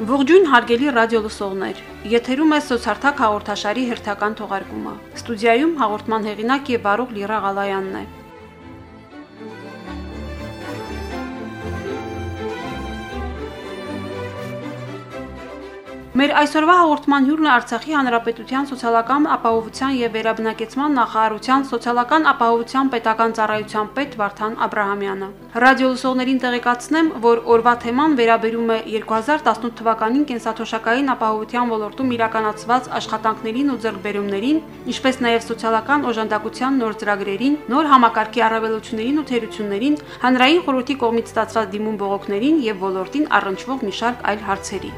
Ողջույն հարգելի ռադիոլսողներ, եթերում է Սոցարթակ հաղորդաշարի հերթական թողարկումը։ Ստուդիայում հաղորդման հեղինակ եւ Բարող Լիրա Ղալայանն է։ Մեր այսօրվա հաղորդման հյուրն է Արցախի Հանրապետության սոցիալական ապահովության եւ վերաբնակեցման նախարարության սոցիալական ապահովության պետական ծառայության պետ Վարդան Աբրահամյանը։ Ռադիոլսողներին տեղեկացնեմ, որ օրվա թեման վերաբերում է 2018 թվականին կենսաթոշակային ապահովության ոլորտում իրականացված աշխատանքներին ու ձեռքբերումներին, ինչպես նաեւ սոցիալական օժանդակության նոր ծրագրերին, նոր համակարգի առավելություններին ու թերություններին, հանրային խորհրդի կողմից ստացված դիմում բողոքներին եւ ոլորտին առնչվող մի շարք այլ հարցերի։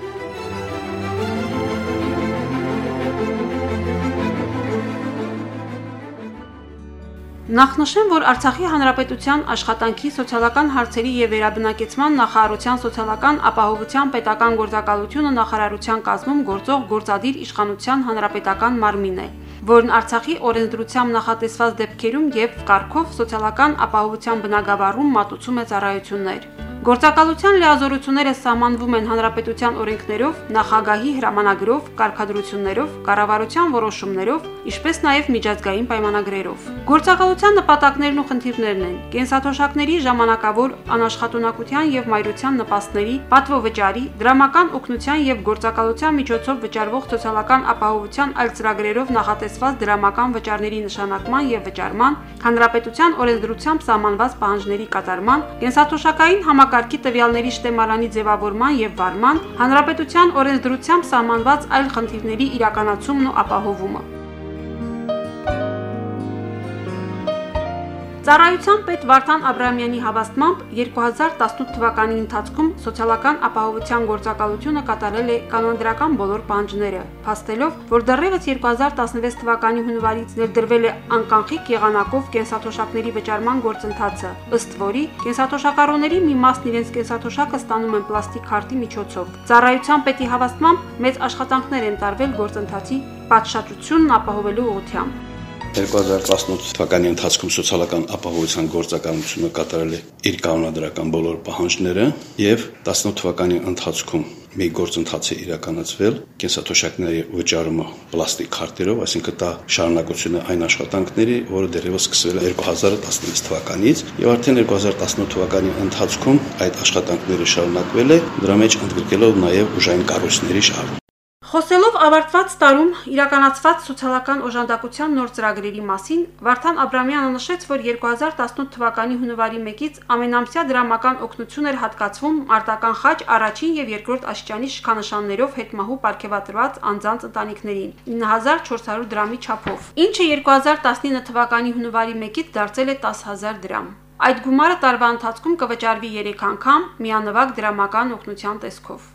Նախնշեմ, որ Արցախի Հանրապետության աշխատանքի սոցիալական հարցերի եւ վերաբնակեցման նախարարության սոցիալական ապահովության պետական գործակալությունը նախարարության կազմում գործող գործադիր իշխանության հանրապետական մարմին է, որն Արցախի օրենսդրությամբ նախատեսված դեպքերում եւ կարգով սոցիալական ապահովության բնագավառում մատուցում է ծառայություններ։ Գործակալության լիազորությունները սահմանվում են հանրապետության օրենքներով, նախագահի հրամանագրով, կարգադրություններով, կառավարության որոշումներով, ինչպես նաև միջազգային պայմանագրերով։ Գործակալության նպատակներն ու խնդիրներն են՝ կենսաթոշակների ժամանակավոր անաշխատունակության եւ մայրության նպաստների, պատվովճարի, դրամական օգնության եւ գործակալության միջոցով վճարվող սոցիալական ապահովության այլ ծրագրերով նախատեսված դրամական վճարների նշանակման եւ վճարման, հանրապետության օրենսդրությամբ սահմանված պահանջների կատարման, կենսաթոշակային համակարգի տվյալների շտեմարանի ձևավորման եւ վարման, հանրապետության օրենսդրությամբ սահմանված այլ խնդիրների իրականացումն ու ապահովումը։ Ծառայության պետ Վարդան Աբրահամյանի հավաստմամբ 2018 թվականի ընթացքում սոցիալական ապահովության գործակալությունը կատարել է կանոնադրական բոլոր պահանջները, փաստելով, որ դեռևս 2016 թվականի հունվարից ներդրվել է անկանխիկ եղանակով կենսաթոշակների վճարման գործընթացը, ըստ որի կենսաթոշակառուների մի մասն իրենց կենսաթոշակը ստանում են պլաստիկ քարտի միջոցով։ Ծառայության պետի հավաստմամբ մեծ աշխատանքներ են տարվել գործընթացի պատշաճությունն ապահովելու ուղղությամբ։ 2018 թվականի ընթացքում սոցիալական ապահովության գործակալությունը կատարել է իր կանոնադրական բոլոր պահանջները եւ 18 թվականի ընթացքում մի գործընթաց է իրականացվել կենսաթոշակների վճարումը պլաստիկ քարտերով, այսինքն դա շարունակություն է այն աշխատանքների, որը դեռևս սկսվել է 2016 թվականից եւ արդեն 2018 թվականի ընթացքում այդ աշխատանքները շարունակվել է, դրա մեջ ընդգրկելով նաեւ ուժային կառույցների շահը։ Խոսելով ավարտված տարում իրականացված սոցիալական օժանդակության նոր ծրագրերի մասին, Վարդան Աբրահամյանը նշեց, որ 2018 թվականի հունվարի 1-ից ամենամսյա դրամական օգնություն էր հատկացվում մարտական խաչ առաջին եւ երկրորդ աստիճանի շքանշաններով հետմահու պարգևատրված անձանց ընտանիքներին 9400 դրամի չափով, ինչը 2019 թվականի հունվարի 1-ից դարձել է 10000 դրամ։ Այդ գումարը տարվա ընթացքում կվճարվի 3 անգամ միանվագ դրամական օգնության տեսքով։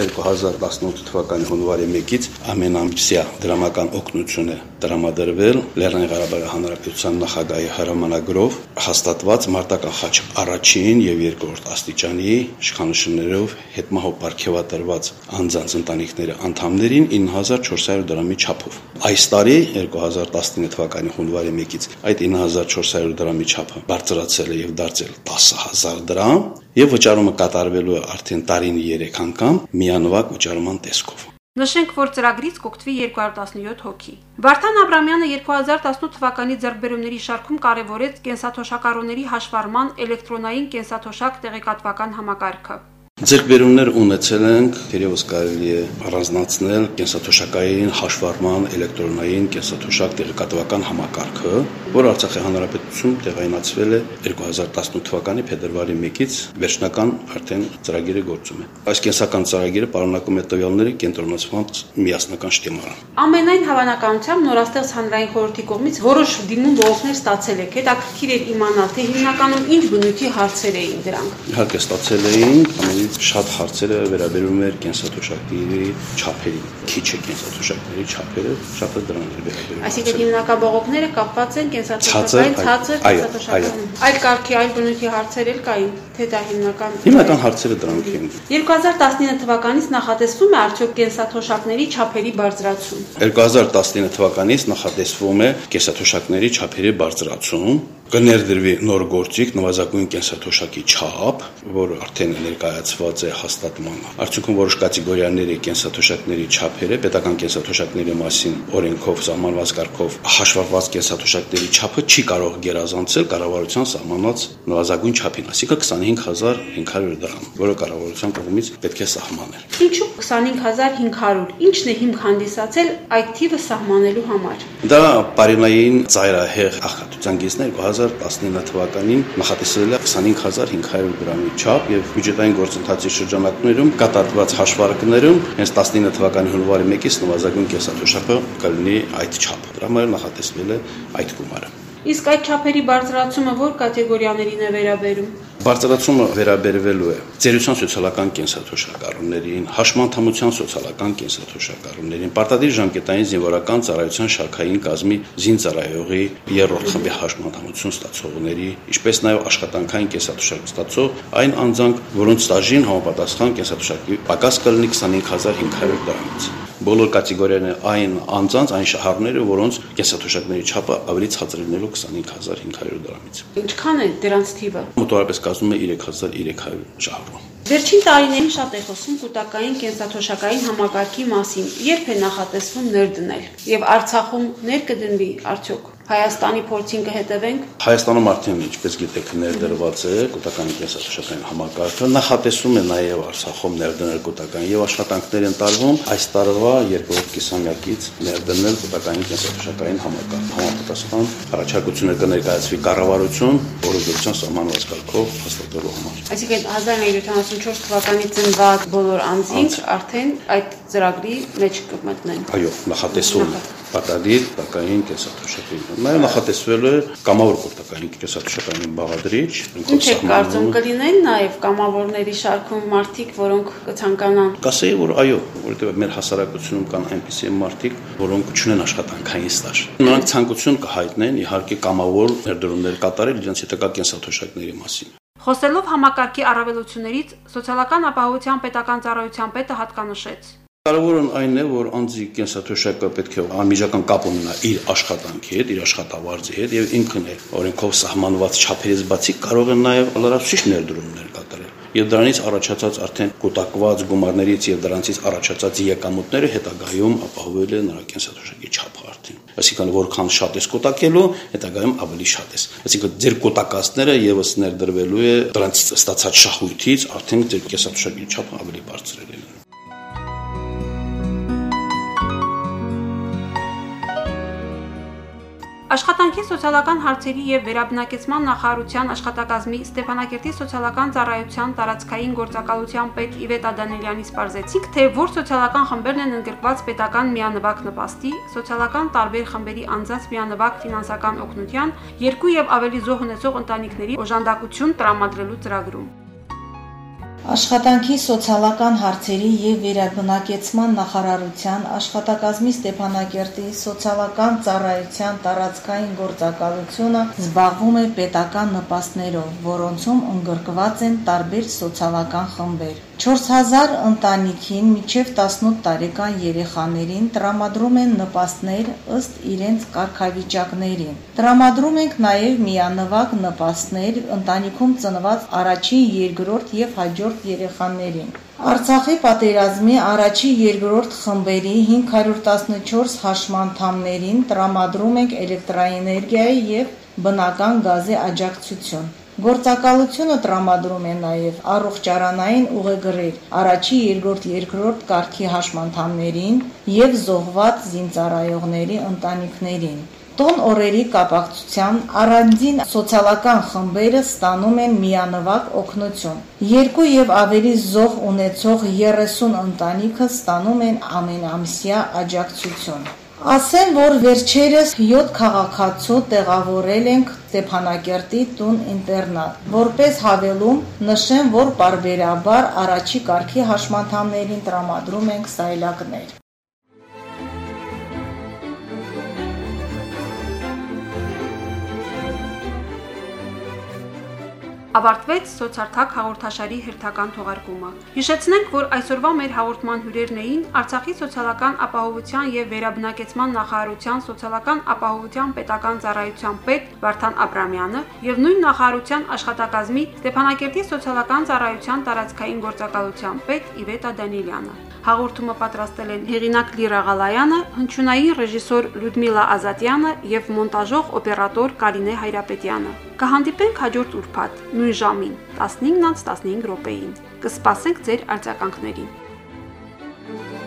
2018 թվականի հունվարի 1-ից ամենամսյա դրամական օգնություն է տրամադրվել Լեռնային Ղարաբաղի Հանրապետության նախագահի հրամանագրով հաստատված մարտական խաչ առաջին եւ երկրորդ աստիճանի շքանշաններով հետմահու պարգևատրված անձանց ընտանիքների անդամներին 9400 դրամի չափով։ Այս տարի 2019 թվականի հունվարի 1-ից այդ 9400 դրամի չափը բարձրացել է եւ դարձել 10000 դրամ եւ վճարումը կատարվելու է արդեն տարին 3 անգամ միանվագ վճարման տեսքով։ Նշենք, որ ծրագրից կօգտվի 217 հոգի։ Վարդան Աբրահամյանը 2018 թվականի ձեռքբերումների շարքում կարևորեց կենսաթոշակառուների հաշվառման էլեկտրոնային կենսաթոշակ տեղեկատվական համակարգը։ Ձեռքբերումներ ունեցել ենք, թերևս կարելի է առանձնացնել կենսաթոշակային հաշվառման էլեկտրոնային կենսաթոշակ տեղեկատվական համակարգը, որը Արցախի Հանրապետությունում տեղայնացվել է 2018 թվականի փետրվարի 1-ից վերջնական արդեն ծրագիրը գործում է։ Այս կենսական ծրագիրը պարունակում է տվյալների կենտրոնացված միասնական շտեմարան։ Ամենայն հավանականությամբ նորաստեղծ հանրային խորհրդի կողմից որոշ դիմում բողոքներ ստացել եք, հետաքրքիր է իմանալ, թե հիմնականում ինչ բնույթի հարցեր էին դրանք։ Իհարկե ստացել էինք շատ հարցերը վերաբերում էր կենսաթոշակների չափերին, քիչ է կենսաթոշակների չափերը, շատը դրան էր վերաբերում։ Այսինքն հիմնական բողոքները կապված են կենսաթոշակային ցածր կենսաթոշակային։ Այլ կարգի, այլ բնույթի հարցեր էլ կային, թե դա հիմնական հարցերը դրանք են։ 2019 թվականից նախատեսվում է արդյոք կենսաթոշակների չափերի բարձրացում։ 2019 թվականից նախատեսվում է կենսաթոշակների չափերի բարձրացում, կներդրվի նոր գործիք նվազագույն կենսաթոշակի չափ, որը արդեն ներկայացված է հաստատման արդյունքում որոշ կատեգորիաների կենսաթոշակների չափերը պետական կենսաթոշակների մասին օրենքով սահմանված կարգով հաշվառված կենսաթոշակների չափը չի կարող գերազանցել կառավարության սահմանած նվազագույն չափին, այսինքն 25500 դրամ, որը կառավարության կողմից պետք է սահմանել։ Ինչու 25500, ինչն է հիմք հանդիսացել այդ թիվը սահմանելու համար։ Դա Պարինային ծայրահեղ աղքատության գիծն 2019 թվականին նախատեսվել է 25500 դրամի չափ եւ բյուջետային գործընթացի շրջանակներում կատարված հաշվարկներում հենց 19 թվականի հունվարի 1-ից նվազագույն կենսաթոշակը կլինի այդ չափը։ Դրա համար նախատեսվել է այդ գումարը։ Իսկ այդ չափերի բարձրացումը որ կատեգորիաներին է վերաբերում։ Բարձրացումը վերաբերվելու է ծերության սոցիալական կենսաթոշակառուներին, հաշմանդամության սոցիալական կենսաթոշակառուներին, պարտադիր ժամկետային զինվորական ծառայության շարքային կազմի զինծառայողի երրորդ խմբի հաշմանդամություն ստացողների, ինչպես նաև աշխատանքային կենսաթոշակ ստացող այն անձանք, որոնց ստաժին համապատասխան կենսաթոշակի պակաս կլինի 25500 դրամից։ Բոլոր կատեգորիաները այն անձանց, այն շահառուները, որոնց կենսաթոշակների չափը ավելի ցածր լինելու 25500 դրամից։ Ինչքան է դրանց թիվը։ Մոտավորապես կազմում է 3300 շահառու։ Վերջին տարիներին շատ է խոսում կൂട്ടակային կենսաթոշակային համակարգի մասին, երբ է նախատեսվում ներդնել եւ Արցախում ներկդնվի արդյոք։ Հայաստանի փորձին կհետևենք։ Հայաստանում արդեն ինչպես գիտեք ներդրված է կൂട്ടակային կենսաթոշակային համակարգը, նախատեսում է նաև Արցախում ներդնել կൂട്ടակային եւ աշխատանքներ են տարվում այս տարվա երկրորդ կիսամյակից ներդնել կൂട്ടակային կենսաթոշակային համակարգ։ Համապատասխան առաջարկությունը կներկայացվի կառավարություն օրենսդրության սահմանված կարգով հաստատելու համար։ Այսինքն 1974 թվականից ծնված բոլոր անձինք արդեն այդ ծրագրի մեջ կմտնեն։ Այո, նախատեսվում է պարտադիր կൂട്ടակային կենսաթոշակի։ Նաև նախատեսվել է կամավոր կൂട്ടակային կենսաթոշակային բաղադրիչ։ Ինչ է կարծում կլինեն նաև կամավորների շարքում մարդիկ, որոնք կցանկանան։ Կասեի, որ այո, որովհետև մեր հասարակությունում կան այնպիսի մարդիկ, որոնք չունեն աշխատանքային ստաժ։ Նրանք ցանկություն կհայտնեն իհարկե կամավոր ներդրումներ կատարել իրենց հետագա կենսաթոշակների մասին։ Խոսելով համակարգի առավելություններից, սոցիալական ապահովության պետական ծառայության պետը հատկանշեց. Կարևորն այն է, որ անձի կենսաթոշակը պետք է անմիջական կապ ունենա իր աշխատանքի հետ, իր աշխատավարձի հետ եւ ինքն է օրենքով սահմանված չափերից բացի կարող է նաեւ լրացուցիչ ներդրումներ կատարել։ Եվ դրանից առաջացած արդեն կուտակված գումարներից եւ դրանից առաջացած եկամուտները հետագայում ապահովել է նրա կենսաթոշակի չափը արդեն։ Այսինքն որքան շատ է կուտակելու, հետագայում ավելի շատ է։ Այսինքն ձեր կուտակածները եւս ներդրվելու է դրանից ստացած շահույթից արդեն ձեր կենսաթոշակի չափը ավելի բարձր է լինելու։ Աշխատանքի սոցիալական հարցերի եւ վերաբնակեցման նախարարության աշխատակազմի Ստեփանակերտի սոցիալական ծառայության տարածքային գործակալության պետ Իվետ Ադանելյանից պարզեցիք, թե որ սոցիալական խմբերն են ընդգրկված պետական միանվագ նպաստի, սոցիալական տարբեր խմբերի անձանց միանվագ ֆինանսական օգնության, 2 եւ ավելի զոհ ունեցող ընտանիքների օժանդակություն տրամադրելու ծրագրում։ Աշխատանքի սոցիալական հարցերի եւ վերաբնակեցման նախարարության աշխատակազմի Ստեփանակերտի սոցիալական ծառայության տարածքային գործակալությունը զբաղվում է պետական նպաստներով, որոնցում ընդգրկված են տարբեր սոցիալական խմբեր։ 4000 ընտանիքին մինչև 18 տարեկան երեխաներին տրամադրում են նպաստներ ըստ իրենց կարգավիճակներին։ Տրամադրում ենք նաև միանվագ նպաստներ ընտանիքում ծնված առաջին, երկրորդ եւ հաջորդ երեխաներին։ Արցախի պատերազմի առաջին, երկրորդ խմբերի 514 հաշմանդամներին տրամադրում ենք էլեկտրաէներգիայի եւ բնական գազի աջակցություն։ Գործակալությունը տրամադրում է նաև առողջարանային ուղեգրեր առաջի, երկրորդ, երկրորդ կարգի հաշմանդամներին եւ զոհված զինծառայողների ընտանիքներին։ Տոն օրերի կապակցությամբ առանձին սոցիալական խմբերը ստանում են միանվագ օգնություն։ 2 եւ ավելի զոհ ունեցող 30 ընտանիքը ստանում են ամենամսյա աջակցություն։ Ասեմ, որ վերջերս 7 քաղաքացու տեղավորել ենք Ստեփանակերտի տուն-ինտերնատ։ Որպես հավելում նշեմ, որ պարբերաբար առաջի կարգի հաշմանդամներին տրամադրում ենք սայլակներ։ Ավարտվեց սոցարթակ հաղորդաշարի հերթական թողարկումը։ Հիշեցնենք, որ այսօրվա մեր հաղորդման հյուրերն էին Արցախի սոցիալական ապահովության եւ վերաբնակեցման նախարարության սոցիալական ապահովության պետական ծառայության պետ Վարդան Աբրամյանը եւ նույն նախարարության աշխատակազմի Ստեփանակերտի սոցիալական ծառայության տարածքային գործակալության պետ Իվետա Դանիելյանը։ Հաղորդումը պատրաստել են հեղինակ Լիրա Ղալայանը, հնչյունային ռեժիսոր Լյուդմիլա Ազատյանը եւ մոնտաժող օպերատոր Կարինե Հայրապետյանը։ Կհանդիպենք հաջորդ ուրբաթ նույն ժամին 15:15 րոպեին։ Կսպասենք ձեր արձագանքներին։